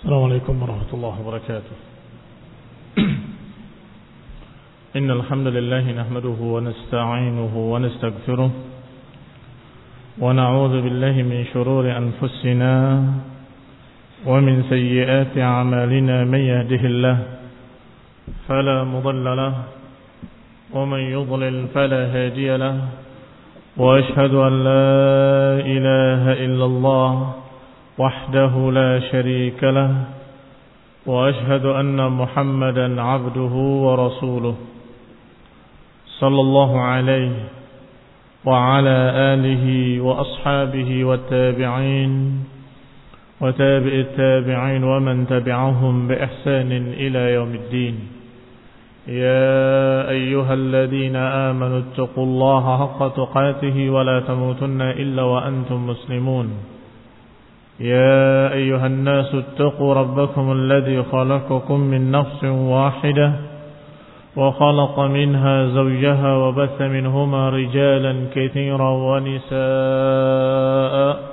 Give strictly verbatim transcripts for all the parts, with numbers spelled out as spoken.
السلام عليكم ورحمة الله وبركاته. إن الحمد لله نحمده ونستعينه ونستغفره ونعوذ بالله من شرور أنفسنا ومن سيئات أعمالنا. من يهده الله فلا مضل له ومن يضلل فلا هادي له وأشهد أن لا إله إلا الله وحده لا شريك له وأشهد أن محمدا عبده ورسوله صلى الله عليه وعلى آله وأصحابه والتابعين وتابع التابعين ومن تبعهم بإحسان إلى يوم الدين. يا أيها الذين آمنوا اتقوا الله حق تقاته ولا تموتن إلا وأنتم مسلمون. يا أيها الناس اتقوا ربكم الذي خلقكم من نفس واحدة وخلق منها زوجها وبث منهما رجالا كثيرا ونساء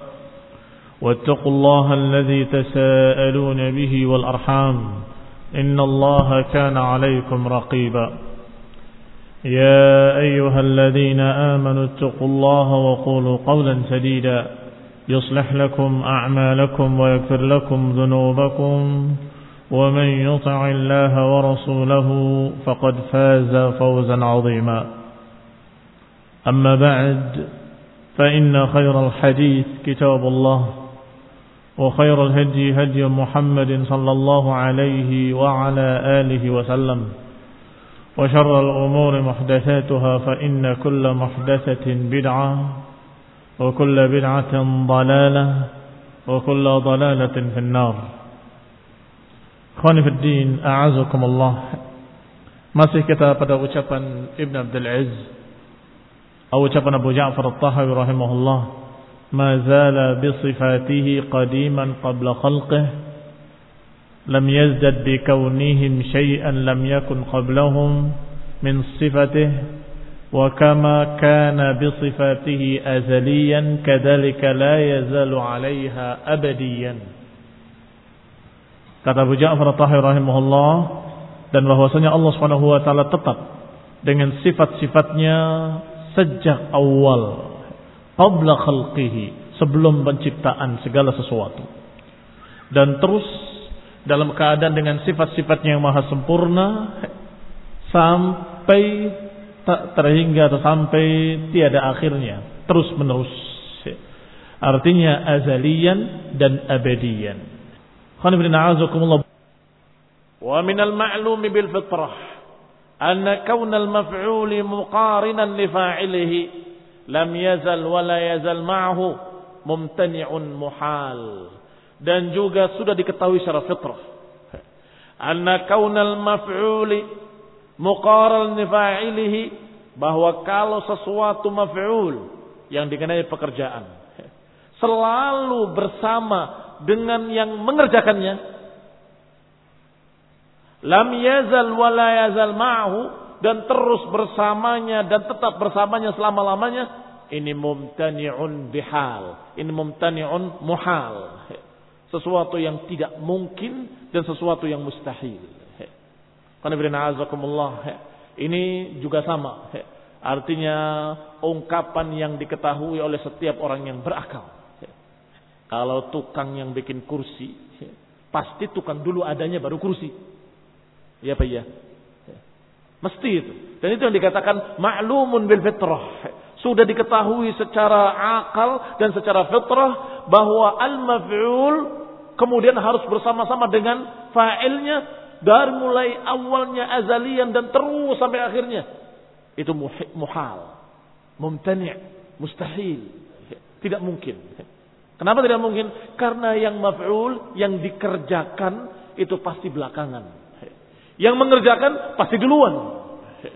واتقوا الله الذي تساءلون به والأرحام إن الله كان عليكم رقيبا. يا أيها الذين آمنوا اتقوا الله وقولوا قولا سديدا يصلح لكم أعمالكم ويغفر لكم ذنوبكم ومن يطع الله ورسوله فقد فاز فوزا عظيما. أما بعد فإن خير الحديث كتاب الله وخير الهدي هدي محمد صلى الله عليه وعلى آله وسلم وشر الأمور محدثاتها فإن كل محدثة بدعة وكل بدعة ضلالة وكل ضلالة في النار. Ikhwani fi din, a'azakumullah. Masih kita pada ucapan Ibn Abdul Aziz atau ucapan Abu Ja'far At-Tahawi rahimahullah, ma zala bi sifatihi qadiman qabla khalqihi lam yazdad bi kaunihim shay'an lam yakun qablahum min sifatihi وكما كان بصفاته أزليا كذلك لا يزال عليها أبديا. Kata Abu Ja'far At-Tahawi rahimahullah, dan bahwasanya Allah Subhanahu wa taala tetap dengan sifat-sifatnya sejak awal, qabla khalqihi, sebelum penciptaan segala sesuatu, dan terus dalam keadaan dengan sifat-sifatnya yang maha sempurna sampai tak terhingga atau sampai tiada akhirnya, terus menerus. Artinya azaliyan dan abadiyan. Wa minal ma'lumi bil fitrah anna kaunal maf'uli muqarinan li fa'ilihi lam yazal wa la yazal ma'ahu mumtani'un muhal. Dan juga sudah diketahui secara fitrah anna kaunal maf'uli muqaral nifa'ilihi, bahwa kalau sesuatu maf'ul yang dikenai pekerjaan selalu bersama dengan yang mengerjakannya, lam yazal wa la yazal ma'ahu, dan terus bersamanya dan tetap bersamanya selama-lamanya, ini mumtani'un bihal, ini mumtani'un muhal, sesuatu yang tidak mungkin dan sesuatu yang mustahil. Ini juga sama, artinya ungkapan yang diketahui oleh setiap orang yang berakal. Kalau tukang yang bikin kursi, pasti tukang dulu adanya baru kursi. Ya Pak ya, mesti itu. Dan itu yang dikatakan ma'lumun bil fitrah, sudah diketahui secara akal dan secara fitrah bahwa al-maf'ul kemudian harus bersama-sama dengan fa'ilnya dari mulai awalnya azalian dan terus sampai akhirnya. Itu muhal, mumtani', mustahil, tidak mungkin. Kenapa tidak mungkin? Karena yang maf'ul, yang dikerjakan itu pasti belakangan, yang mengerjakan pasti duluan.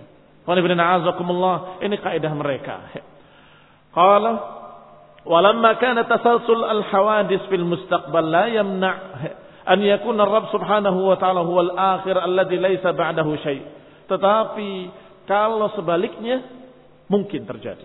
Ini kaidah mereka. Qala walamma kana tasalsul al-hawadis fil mustaqbal la yamna' an yakuna Rabb subhanahu wa ta'ala huwal akhir alladhi laysa ba'dahu syai'. Tetapi kalau sebaliknya mungkin terjadi.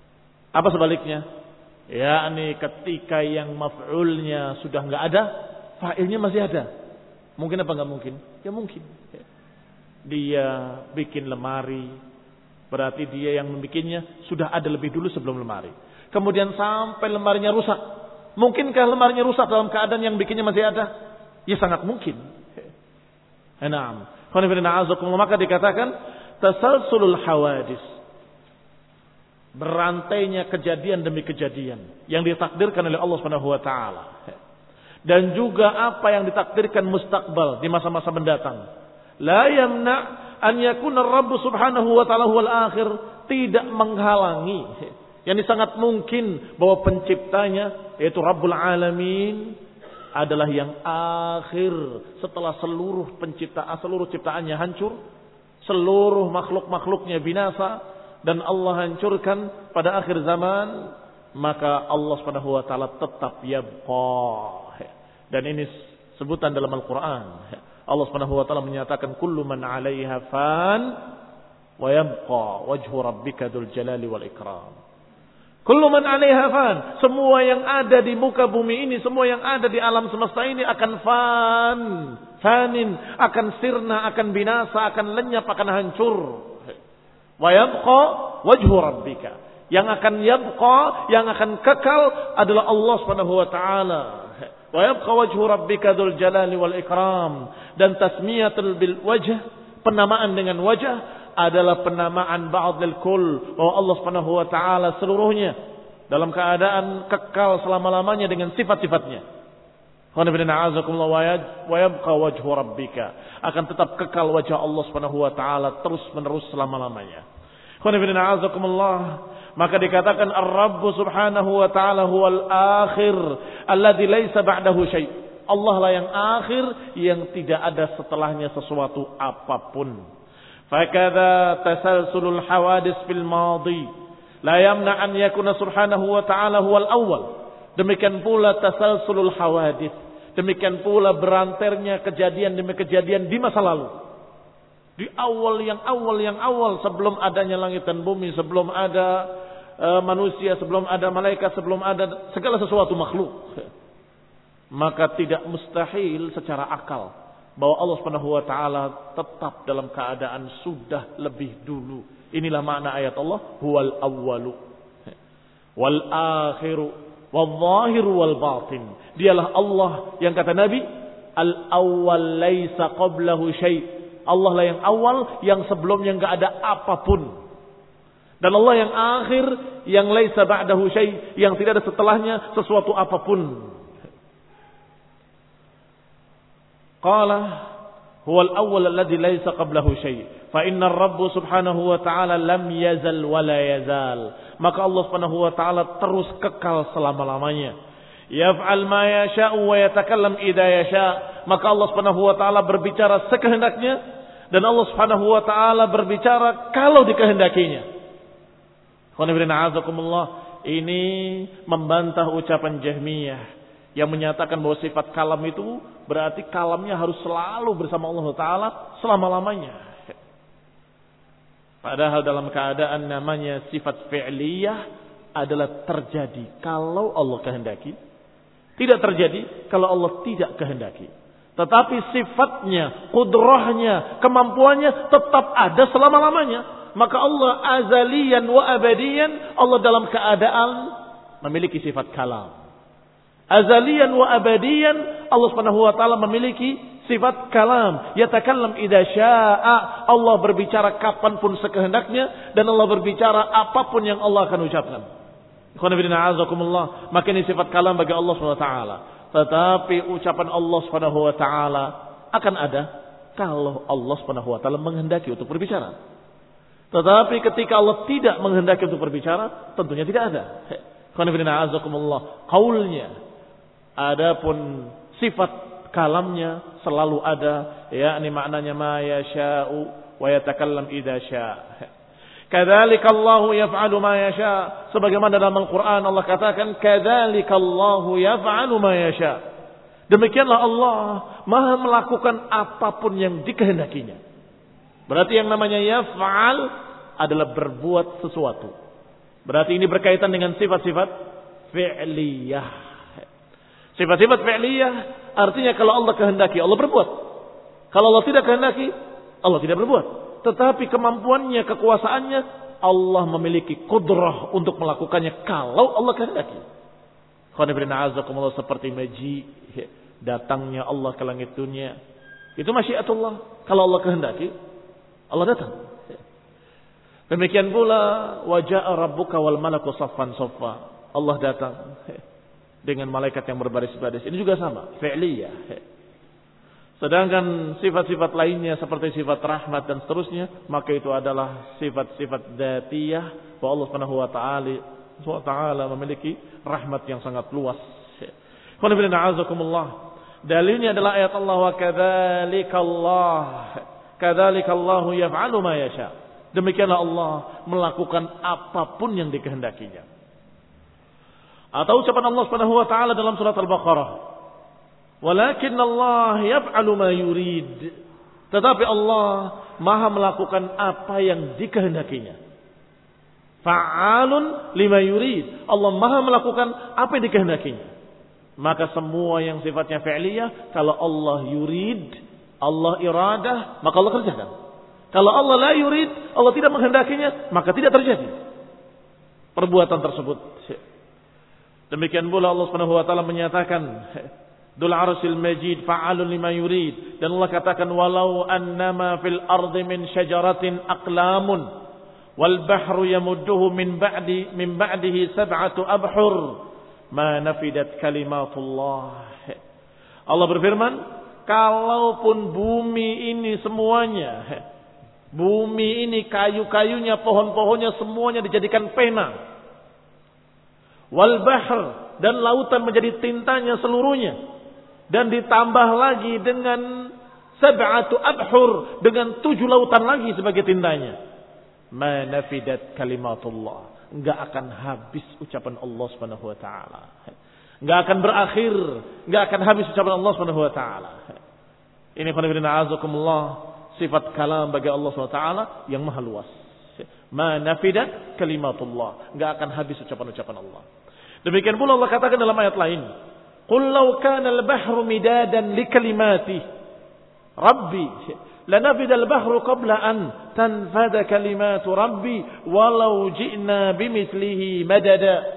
Apa sebaliknya? yakni ketika yang maf'ulnya sudah enggak ada, fa'ilnya masih ada. Mungkin apa enggak mungkin? Ya mungkin. Dia bikin lemari, berarti dia yang membikinnya sudah ada lebih dulu sebelum lemari. Kemudian sampai lemarinya rusak. Mungkinkah lemarinya rusak dalam keadaan yang bikinnya masih ada? Ya sangat mungkin. Naam. Maka dikatakan tasalsulul hawadis. Berantainya kejadian demi kejadian yang ditakdirkan oleh Allah Subhanahu wa taala. Dan juga apa yang ditakdirkan mustakbal di masa-masa mendatang. La yamna an yakuna Rabb Subhanahu wa taala huwal akhir, tidak menghalangi. Yani sangat mungkin bahwa penciptanya yaitu Rabbul Alamin adalah yang akhir setelah seluruh penciptaan, seluruh ciptaannya hancur, seluruh makhluk-makhluknya binasa dan Allah hancurkan pada akhir zaman, maka Allah Subhanahu wa taala tetap yabqa. Dan ini sebutan dalam Al-Qur'an. Allah Subhanahu wa taala menyatakan kullu man 'alaiha fan wa yabqa wajhu rabbika dzul jalali wal ikram. Kullu man 'alaiha fan, semua yang ada di muka bumi ini, semua yang ada di alam semesta ini akan fan, fanin, akan sirna, akan binasa, akan lenyap, akan hancur. Wa yabqa wajhu rabbika. Yang akan yabqa, yang akan kekal adalah Allah Subhanahu wa taala. Wa yabqa wajhu rabbika dzul jalali wal ikram. Dan tasmiyatul bil wajh, penamaan dengan wajah adalah penamaan ba'dil kull, bahwa Allah Subhanahu wa taala seluruhnya dalam keadaan kekal selama-lamanya dengan sifat-sifatnya. Wa yabqa wajhu rabbika, akan tetap kekal wajah Allah Subhanahu wa taala terus-menerus selama-lamanya. Maka dikatakan Ar-Rabb Subhanahu wa taala huwal akhir alladzi laisa ba'dahu syai'. Allah lah yang akhir yang tidak ada setelahnya sesuatu apapun. Fakadza tasalsulul hawadis fil madi la yamna an yakuna subhanahu wa ta'ala huwal awwal. Demikian pula tasalsulul hawadis, demikian pula berantarnya kejadian demi kejadian di masa lalu. Di awal yang awal yang awal sebelum adanya langit dan bumi, sebelum ada uh, manusia, sebelum ada malaikat, sebelum ada segala sesuatu makhluk. Maka tidak mustahil secara akal bahwa Allah Subhanahu wa taala tetap dalam keadaan sudah lebih dulu. Inilah makna ayat Allah, huwal awwalu wal akhiru wal zahiru wal batin. Dialah Allah yang kata Nabi, al awwal laisa qablahu syai'. Allah lah yang awal, yang sebelumnya enggak ada apapun. Dan Allah yang akhir, yang laisa ba'dahu syai', yang tidak ada setelahnya sesuatu apapun. Qala huwal awwal alladhi laisa qablahu syai'. Fa inna ar-Rabb subhanahu wa ta'ala lam yazal wa la yazal. Maka Allah Subhanahu wa ta'ala terus kekal selama-lamanya. Yaf'al ma yasha'u wa yatakallam idza yasha'. Maka Allah Subhanahu wa ta'ala berbicara sekehendaknya dan Allah Subhanahu wa ta'ala berbicara kalau dikehendakinya. Ini membantah ucapan Jahmiyah yang menyatakan bahwa sifat kalam itu berarti kalamnya harus selalu bersama Allah Ta'ala selama-lamanya. Padahal dalam keadaan namanya sifat fi'liyah adalah terjadi kalau Allah kehendaki, tidak terjadi kalau Allah tidak kehendaki. Tetapi sifatnya, kudrahnya, kemampuannya tetap ada selama-lamanya. Maka Allah azaliyan wa abadiyan, Allah dalam keadaan memiliki sifat kalam. Azaliyan wa abadiyan, Allah Subhanahu wa taala memiliki sifat kalam. Yatakallam idza syaa, Allah berbicara kapanpun sekehendaknya dan Allah berbicara apapun yang Allah akan ucapkan. Ikhwan fillah azakumullah, maka ini sifat kalam bagi Allah Subhanahu wa taala. Tetapi ucapan Allah Subhanahu wa taala akan ada kalau Allah Subhanahu wa taala menghendaki untuk berbicara. Tetapi ketika Allah tidak menghendaki untuk berbicara, tentunya tidak ada. Ikhwan fillah azakumullah, qaulnya adapun sifat kalamnya selalu ada, yakni maknanya ma yasha'u wa yatakallam idza syaa'. Kadzalika Allahu yaf'alu ma yasha'. Sebagaimana dalam Al-Qur'an Allah katakan kadzalika Allahu yaf'alu ma yasha'. Demikianlah Allah Maha melakukan apapun yang dikehendakinya. Berarti yang namanya yaf'al adalah berbuat sesuatu. Berarti ini berkaitan dengan sifat-sifat fi'liyah. Sifat-sifat fi'liyah artinya kalau Allah kehendaki Allah berbuat. Kalau Allah tidak kehendaki Allah tidak berbuat. Tetapi kemampuannya, kekuasaannya Allah memiliki kudrah untuk melakukannya kalau Allah kehendaki. Seperti maji, datangnya Allah ke langit dunia. Itu masyiatullah. Kalau Allah kehendaki Allah datang. Demikian pula waja'a rabbuka wal malaku saffan saffa. Allah datang dengan malaikat yang berbaris-baris. Ini juga sama, fi'liyah. Sedangkan sifat-sifat lainnya seperti sifat rahmat dan seterusnya, maka itu adalah sifat-sifat dzatiyah bahwa Allah Subhanahu wa taala wa taala memiliki rahmat yang sangat luas. Qul inna a'udzukumullah. Dalilnya adalah ayat Allah wa kadzalikallah. Kadzalikallahu yaf'alu ma yasha. Demikianlah Allah melakukan apapun yang dikehendakinya. Atau ucapan Allah Subhanahu wa taala dalam surat Al-Baqarah, "Walakin Allah yaf'alu ma yurid." Tetapi Allah Maha melakukan apa yang dikehendakinya. Fa'alun lima yurid. Allah Maha melakukan apa yang dikehendakinya. Maka semua yang sifatnya fi'liyah, kalau Allah yurid, Allah iradah, maka Allah kerjakan. Kalau Allah la yurid, Allah tidak menghendakinya, maka tidak terjadi perbuatan tersebut. Demikian pula Allah Subhanahu wa taala menyatakan, Dzul Arsyil Majid fa'alun lima yurid. Dan Allah katakan, walau annama fil ardi min syajaratin aqlamun wal bahru yamudduhu min ba'di min ba'dihi sab'atu abhur ma nafidat kalimatullah. Allah berfirman, kalaupun bumi ini semuanya, bumi ini kayu-kayunya, pohon-pohonnya semuanya dijadikan pena, wal bahr, dan lautan menjadi tintanya seluruhnya, dan ditambah lagi dengan sab'atu abhur, dengan tujuh lautan lagi sebagai tintanya, ma nafidat kalimatullah, enggak akan habis ucapan Allah Subhanahu wa taala. Enggak akan berakhir, enggak akan habis ucapan Allah Subhanahu wa taala. Ini qanibina azakumullah, sifat kalam bagi Allah Subhanahu wa taala yang maha luas. Ma nafidat kalimatullah, enggak akan habis ucapan-ucapan Allah. Demikian pula Allah katakan dalam ayat lain, qul law kana al-bahru midadan li kalimati rabbi lanafida al-bahru qabla an tanfada kalimatu rabbi walau ji'na bimithlihi madada.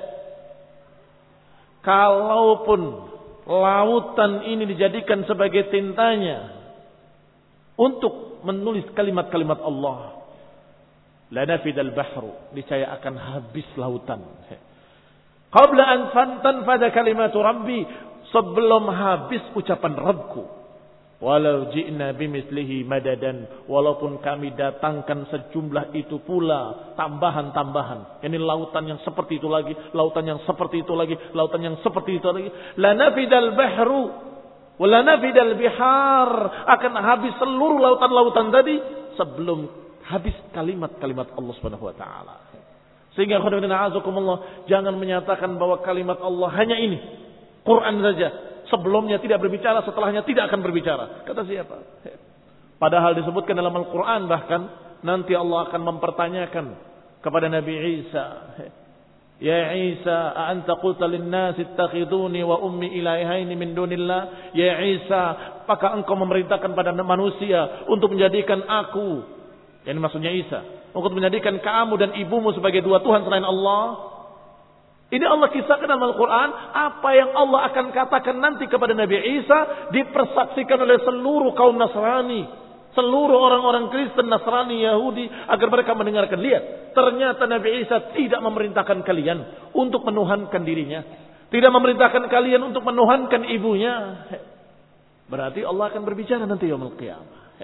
Kalaupun lautan ini dijadikan sebagai tintanya untuk menulis kalimat-kalimat Allah, lanafida al-bahru, niscaya akan habis lautan. Qabla an tanfada kalimatu rabbi, sebelum habis ucapan Rabbku. Walau ji'na bimithlihi madadan, walaupun kami datangkan sejumlah itu pula tambahan-tambahan. Ini lautan yang seperti itu lagi, lautan yang seperti itu lagi, lautan yang seperti itu lagi. Lanafidal bahru wa lanafidal bihar, akan habis seluruh lautan-lautan tadi sebelum habis kalimat-kalimat Allah Subhanahu wa taala. Sehingga khairuddin azakumullah, jangan menyatakan bahwa kalimat Allah hanya ini, Quran saja. Sebelumnya tidak berbicara, setelahnya tidak akan berbicara. Kata siapa? Padahal disebutkan dalam Al-Quran, bahkan nanti Allah akan mempertanyakan kepada Nabi Isa, Ya Isa, a'anta qulta lin-nas ittakhiduni wa ummi ilahaini min dunillah? Ya Isa, apakah engkau memerintahkan pada manusia untuk menjadikan aku, yang maksudnya Isa, untuk menjadikan kamu dan ibumu sebagai dua Tuhan selain Allah? Ini Allah kisahkan dalam Al-Quran, apa yang Allah akan katakan nanti kepada Nabi Isa dipersaksikan oleh seluruh kaum Nasrani, seluruh orang-orang Kristen, Nasrani, Yahudi, agar mereka mendengarkan. Lihat, ternyata Nabi Isa tidak memerintahkan kalian untuk menuhankan dirinya, tidak memerintahkan kalian untuk menuhankan ibunya. Berarti Allah akan berbicara nanti yaumul qiyamah.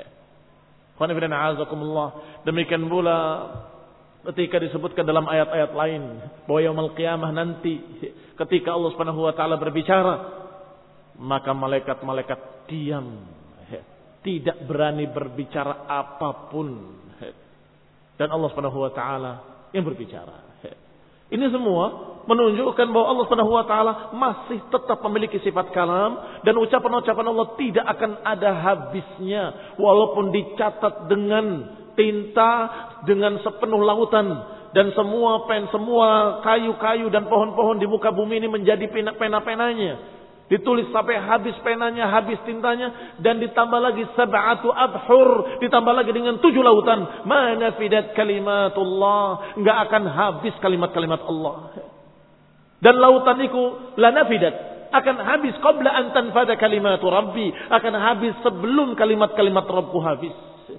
Demikian pula ketika disebutkan dalam ayat-ayat lain bahwa yaumul qiyamah nanti ketika Allah Subhanahu wa taala berbicara, maka malaikat-malaikat diam, tidak berani berbicara apapun, dan Allah Subhanahu wa taala yang berbicara. Ini semua menunjukkan bahwa Allah Subhanahu wa taala masih tetap memiliki sifat kalam, dan ucapan-ucapan Allah tidak akan ada habisnya walaupun dicatat dengan tinta, dengan sepenuh lautan, dan semua pen, semua kayu-kayu dan pohon-pohon di muka bumi ini menjadi pena-penanya. Ditulis sampai habis penanya, habis tintanya. Dan ditambah lagi sab'atu abhur. Ditambah lagi dengan tujuh lautan. Ma nafidat kalimatullah. Enggak akan habis kalimat-kalimat Allah. Dan lautan itu la nafidat. Akan habis qabla an tanfada kalimatu rabbi. Akan habis sebelum kalimat-kalimat Rabbku habis.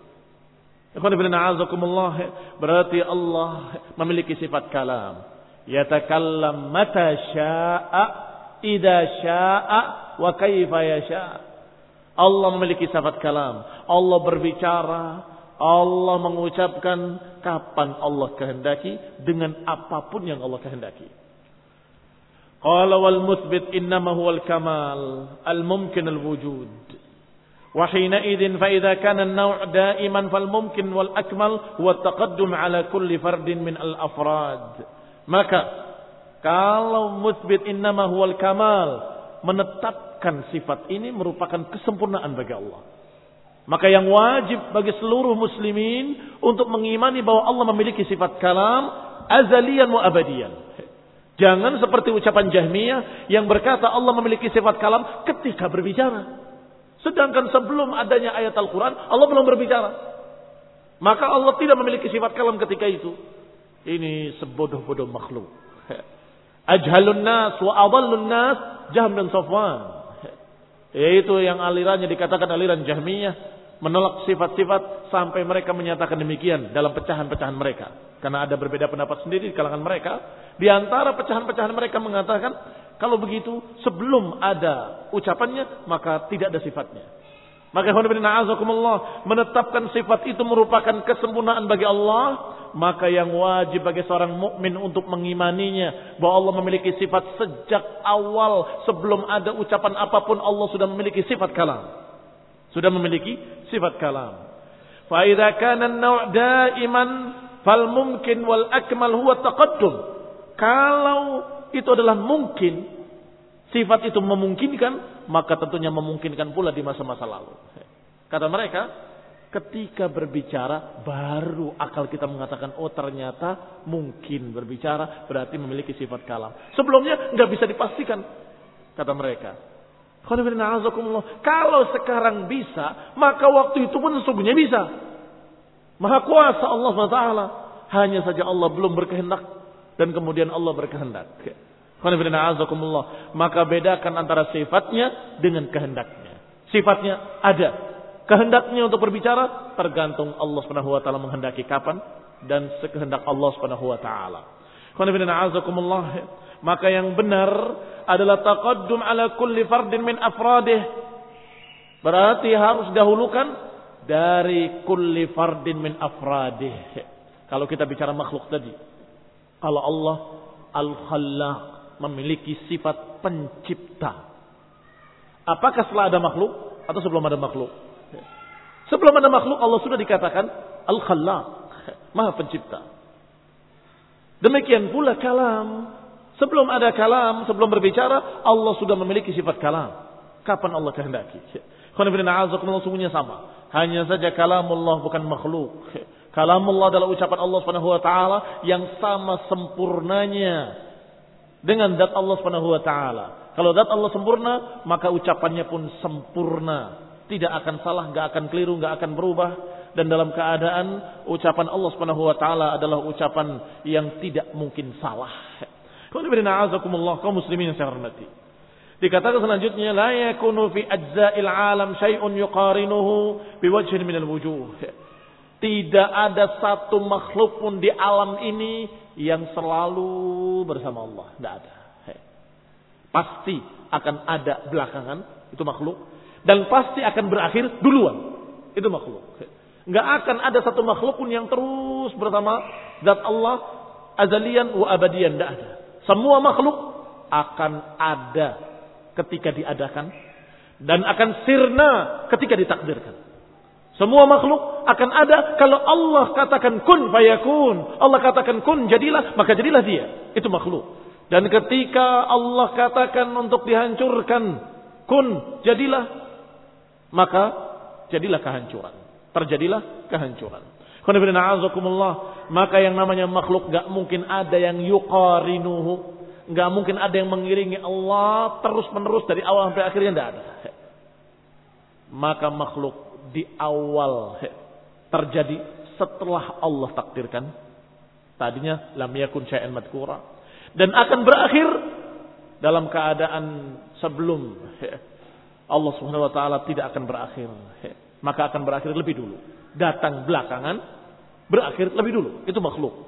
Berarti Allah memiliki sifat kalam. Yatakallam mata sya'a. Idza sya'a wa kaifa yasha. Allah memiliki sifat kalam. Allah berbicara, Allah mengucapkan kapan Allah kehendaki dengan apapun yang Allah kehendaki. Qala wal muthbit innama huwal kamal al mumkin al wujud. Wa hina idzin fa idza kana an-naw' da'iman fal mumkin wal akmal huwa at-taqaddum ala kulli fardin min al afrad. Maka kalau musbit innama huwal kamal, menetapkan sifat ini merupakan kesempurnaan bagi Allah. Maka yang wajib bagi seluruh muslimin untuk mengimani bahwa Allah memiliki sifat kalam azalian wa abadian. Jangan seperti ucapan Jahmiyah yang berkata Allah memiliki sifat kalam ketika berbicara. Sedangkan sebelum adanya ayat Al-Quran, Allah belum berbicara. Maka Allah tidak memiliki sifat kalam ketika itu. Ini sebodoh-bodoh makhluk. Ajhalun nas wa adallun nas Jahm dan Safwan. Yaitu yang alirannya dikatakan aliran Jahmiyah, menolak sifat-sifat sampai mereka menyatakan demikian dalam pecahan-pecahan mereka. Karena ada berbeda pendapat sendiri di kalangan mereka. Di antara pecahan-pecahan mereka mengatakan kalau begitu sebelum ada ucapannya maka tidak ada sifatnya. Maka menetapkan sifat itu merupakan kesempurnaan bagi Allah. Maka yang wajib bagi seorang mukmin untuk mengimaninya bahwa Allah memiliki sifat sejak awal sebelum ada ucapan apapun Allah sudah memiliki sifat kalam. Sudah memiliki sifat kalam. Fa idza kana an-naw' da'iman fal mumkin wal akmal huwa taqaddum. Kalau itu adalah mungkin, sifat itu memungkinkan, maka tentunya memungkinkan pula di masa-masa lalu. Kata mereka, ketika berbicara baru akal kita mengatakan oh ternyata mungkin berbicara berarti memiliki sifat kalam. Sebelumnya nggak bisa dipastikan kata mereka. Kalau sekarang bisa maka waktu itu pun sesungguhnya bisa. Maha kuasa Allah subhanahu wa taala. Hanya saja Allah belum berkehendak dan kemudian Allah berkehendak. Maka bedakan antara sifatnya dengan kehendaknya. Sifatnya ada. Kehendaknya untuk berbicara tergantung Allah Subhanahu wa taala menghendaki kapan dan sekehendak Allah Subhanahu wa taala. Maka yang benar adalah taqaddum ala kulli fardin min afradih. Berarti harus dahulukan dari kulli fardin min afradih. Kalau kita bicara makhluk tadi, kalau Allah Al-Khallaq memiliki sifat pencipta. Apakah setelah ada makhluk atau sebelum ada makhluk? Sebelum ada makhluk Allah sudah dikatakan Al-Khallaq, Maha Pencipta. Demikian pula kalam. Sebelum ada kalam, sebelum berbicara, Allah sudah memiliki sifat kalam. Kapan Allah kehendaki? Sungguhnya sama. Hanya saja kalamullah bukan makhluk. Kalamullah adalah ucapan Allah Subhanahu wa taala yang sama sempurnanya dengan zat Allah Subhanahu wa taala. Kalau zat Allah sempurna, maka ucapannya pun sempurna. Tidak akan salah, enggak akan keliru, enggak akan berubah. Dan dalam keadaan ucapan Allah Subhanahu wa taala adalah ucapan yang tidak mungkin salah. Kaum muslimin yang saya hormati. Dikatakan selanjutnya la yakunu fi ajza'il alam syai'un yuqarinuhu biwajhin minal wujuh. Tidak ada satu makhluk pun di alam ini yang selalu bersama Allah. Tidak ada. Pasti akan ada belakangan itu makhluk. Dan pasti akan berakhir duluan. Itu makhluk. Enggak akan ada satu makhluk pun yang terus bersama zat Allah azalian wa abadian. Tidak ada. Semua makhluk akan ada ketika diadakan. Dan akan sirna ketika ditakdirkan. Semua makhluk akan ada kalau Allah katakan kun fayakun. Allah katakan kun jadilah, maka jadilah dia. Itu makhluk. Dan ketika Allah katakan untuk dihancurkan kun jadilah, maka jadilah kehancuran. Terjadilah kehancuran. Maka yang namanya makhluk gak mungkin ada yang yuqarinuhu. Enggak mungkin ada yang mengiringi Allah terus menerus dari awal sampai akhirnya, enggak ada. Maka makhluk di awal terjadi setelah Allah takdirkan. Tadinya lam yakun syai'an madhkura, dan akan berakhir dalam keadaan sebelum Allah Subhanahu wa taala tidak akan berakhir. Maka akan berakhir lebih dulu. Datang belakangan, berakhir lebih dulu. Itu makhluk.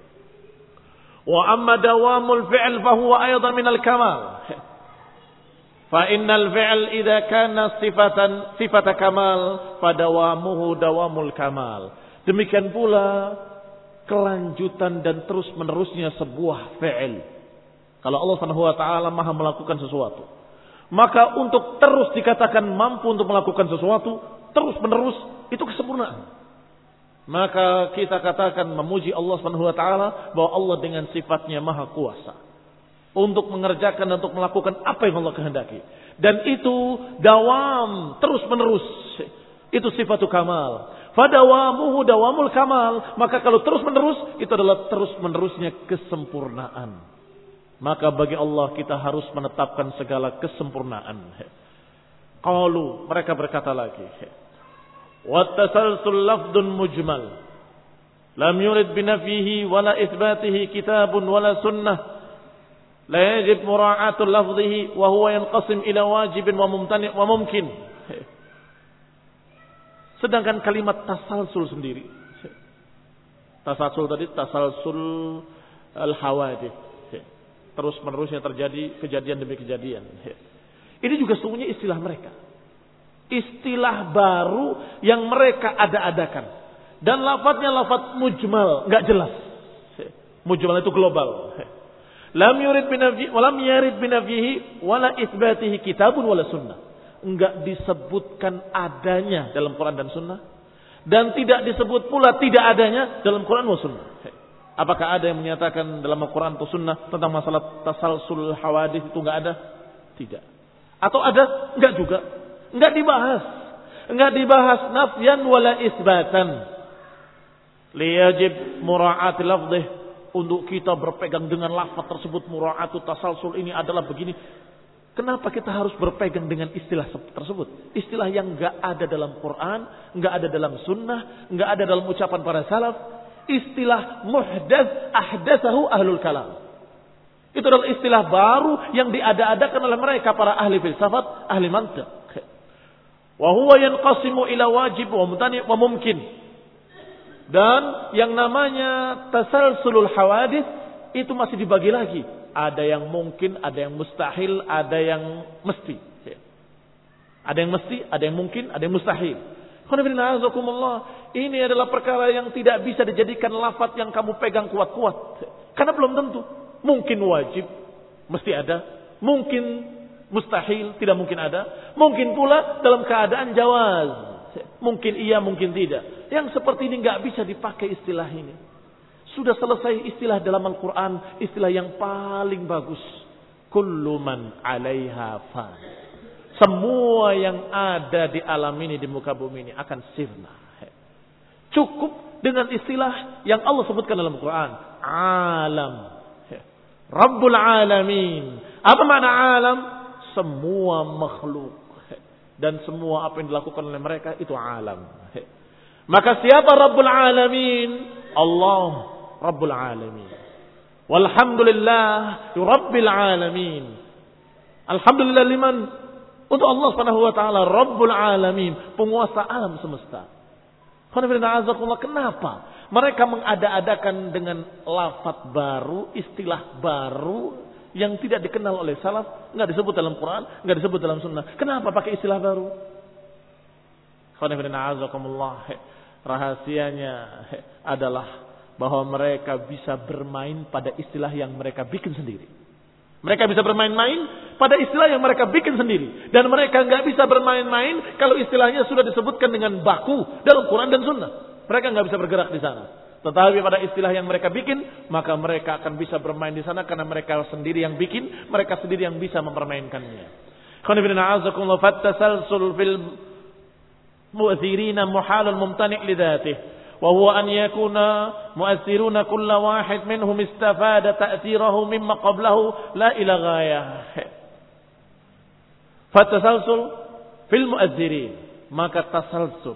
Wa amma dawamul fi'l fa huwa aidan minal kamal. Fa innal fi'l idza kana sifatan sifata kamal fa dawamuhu dawamul kamal. Demikian pula kelanjutan dan terus menerusnya sebuah fi'il. Kalau Allah Subhanahu wa taala Maha melakukan sesuatu, maka untuk terus dikatakan mampu untuk melakukan sesuatu terus menerus, itu kesempurnaan. Maka kita katakan memuji Allah Subhanahu wa taala bahwa Allah dengan sifatnya Maha kuasa untuk mengerjakan dan untuk melakukan apa yang Allah kehendaki. Dan itu dawam, terus menerus. Itu sifatu kamal. Fadawamuhu dawamul kamal. Maka kalau terus menerus, itu adalah terus menerusnya kesempurnaan. Maka bagi Allah kita harus menetapkan segala kesempurnaan. Qalu, mereka berkata lagi, wattasalsul lafdun mujmal lam yurid binafihi wala itsbatihi kitabun wala sunnah la yajib mura'atu lafdhihi wa huwa yanqasim ila wajibin wa mumtani' wa mumkin. Sedangkan kalimat tasalsul sendiri, tasalsul tadi tasalsul al-hawadith, terus menerusnya terjadi kejadian demi kejadian. Ini juga sesungguhnya istilah mereka. Istilah baru yang mereka ada-adakan. Dan lafadznya lafadz mujmal, enggak jelas. Mujmal itu global. Lam yurid binafihi, walam yarid binafihi, wala itsbatihi kitabun wala sunnah. Enggak disebutkan adanya dalam Quran dan sunnah. Dan tidak disebut pula tidak adanya dalam Quran dan sunnah. Apakah ada yang menyatakan dalam Al-Quran atau sunnah tentang masalah tasalsul hawadith itu enggak ada? Tidak. Atau ada? Enggak juga. Enggak dibahas. Enggak dibahas nafyan wala isbatan. Liyajib mura'ati lafdih. Untuk kita berpegang dengan lafaz tersebut, mura'atu tasalsul ini adalah begini. Kenapa kita harus berpegang dengan istilah tersebut? Istilah yang enggak ada dalam Quran, enggak ada dalam sunnah, enggak ada dalam ucapan para salaf. Istilah muhdats ahdatsahu ahlul kalam. Itu adalah istilah baru yang diada-adakan oleh mereka para ahli filsafat, ahli mantiq. Wa huwa yanqasimu ila wajib wa mumtani' wa mumkin. Dan yang namanya tasalsulul hawadits itu masih dibagi lagi. Ada yang mungkin, ada yang mustahil, ada yang mesti. Ada yang mesti, ada yang mungkin, ada yang mustahil. Ini adalah perkara yang tidak bisa dijadikan lafaz yang kamu pegang kuat-kuat. Karena belum tentu. Mungkin wajib, mesti ada. Mungkin mustahil, tidak mungkin ada. Mungkin pula dalam keadaan jawaz. Mungkin iya, mungkin tidak. Yang seperti ini nggak bisa dipakai istilah ini. Sudah selesai istilah dalam Al-Quran. Istilah yang paling bagus. Kullu man 'alaiha fan. Semua yang ada di alam ini, di muka bumi ini akan sirna. Cukup dengan istilah yang Allah sebutkan dalam Al-Quran. Alam. Rabbul alamin. Apa makna alam? Semua makhluk. Dan semua apa yang dilakukan oleh mereka itu alam. Maka siapa Rabbul alamin? Allah Rabbul alamin. Walhamdulillah Rabbil alamin. Alhamdulillah liman? Untuk Allah Subhanahu wa taala Rabbul alamin, penguasa alam semesta. Kenapa mereka mengada-adakan dengan lafaz baru, istilah baru yang tidak dikenal oleh salaf, enggak disebut dalam Quran, enggak disebut dalam sunnah. Kenapa pakai istilah baru? Rahasianya adalah bahwa mereka bisa bermain pada istilah yang mereka bikin sendiri. Mereka bisa bermain-main pada istilah yang mereka bikin sendiri. Dan mereka enggak bisa bermain-main kalau istilahnya sudah disebutkan dengan baku dalam Quran dan sunnah. Mereka enggak bisa bergerak di sana. Tetapi pada istilah yang mereka bikin, maka mereka akan bisa bermain di sana karena mereka sendiri yang bikin, mereka sendiri yang bisa mempermainkannya. Khonibina a'azakumullah fattasalsul fil mu'thirina muhalul mumtani' lidhatih wa huwa an yakuna mu'athiruna kullu wahid minhum istafada ta'thirahu mimma qablahu la ila ghayah. Fatasalsul fil mu'athirin, maka tasalsul,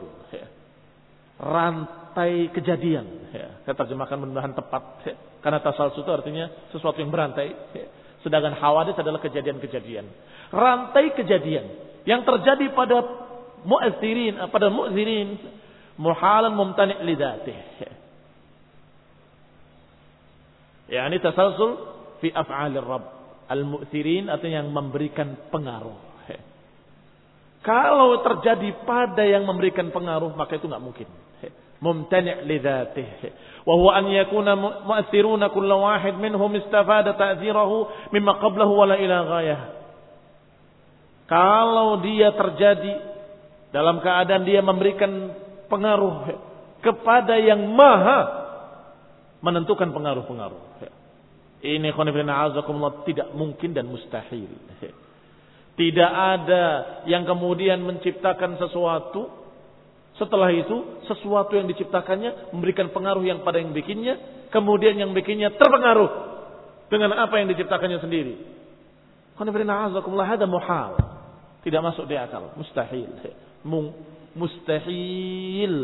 rantai kejadian. Saya terjemahkan mudah-mudahan tepat, karena tasalsul itu artinya sesuatu yang berantai. Sedangkan hawadits adalah kejadian-kejadian. Rantai kejadian yang terjadi pada mu'athirin, pada mu'athirin, muhalan mumtani' lidatih. Ya, ini tasalsul fi af'alir Rabb. Al-mu'athirin artinya yang memberikan pengaruh. Kalau terjadi pada yang memberikan pengaruh, maka itu enggak mungkin. Mumtani' lidatih. Wa huwa an yakuna mu'athiruna kullu wahid minhum istafada ta'thirahu mimma qablahu wala ila ghayah. Kalau dia terjadi dalam keadaan dia memberikan pengaruh kepada yang maha menentukan pengaruh-pengaruh. Ini khonibina azakumullah tidak mungkin dan mustahil. Tidak ada yang kemudian menciptakan sesuatu, setelah itu sesuatu yang diciptakannya memberikan pengaruh yang pada yang bikinnya, kemudian yang bikinnya terpengaruh dengan apa yang diciptakannya sendiri. Qanifirina azakumullah, hada muhal. Tidak masuk di akal, mustahil. Mustahil.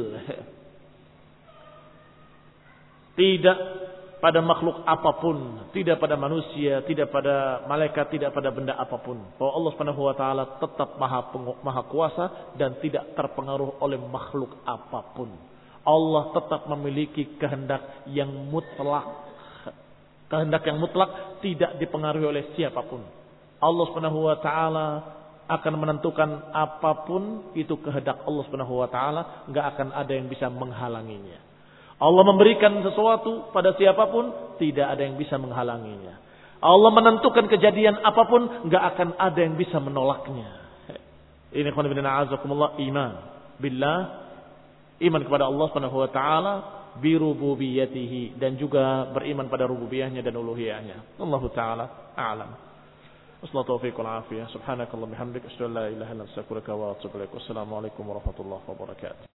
Tidak pada makhluk apapun, tidak pada manusia, tidak pada malaikat, tidak pada benda apapun, bahwa Allah Subhanahu wa taala tetap maha maha kuasa dan tidak terpengaruh oleh makhluk apapun. Allah tetap memiliki kehendak yang mutlak. Kehendak yang mutlak tidak dipengaruhi oleh siapapun. Allah Subhanahu wa taala akan menentukan apapun itu kehendak Allah Subhanahu wa taala, enggak akan ada yang bisa menghalanginya. Allah memberikan sesuatu pada siapapun, tidak ada yang bisa menghalanginya. Allah menentukan kejadian apapun, enggak akan ada yang bisa menolaknya. Ini khonibina azakumullah, iman billah, iman kepada Allah Subhanahu wa taala bi rububiyatihi, dan juga beriman pada rububiyahnya dan uluhiyahnya. Allah taala a'lam. Wassalatu taufiq wal afiyah. Subhanakallah bihamdika asyhadu an la ilaha illa anta astaghfiruka wa atubu ilaik. Wassalamu alaikum warahmatullahi wabarakatuh.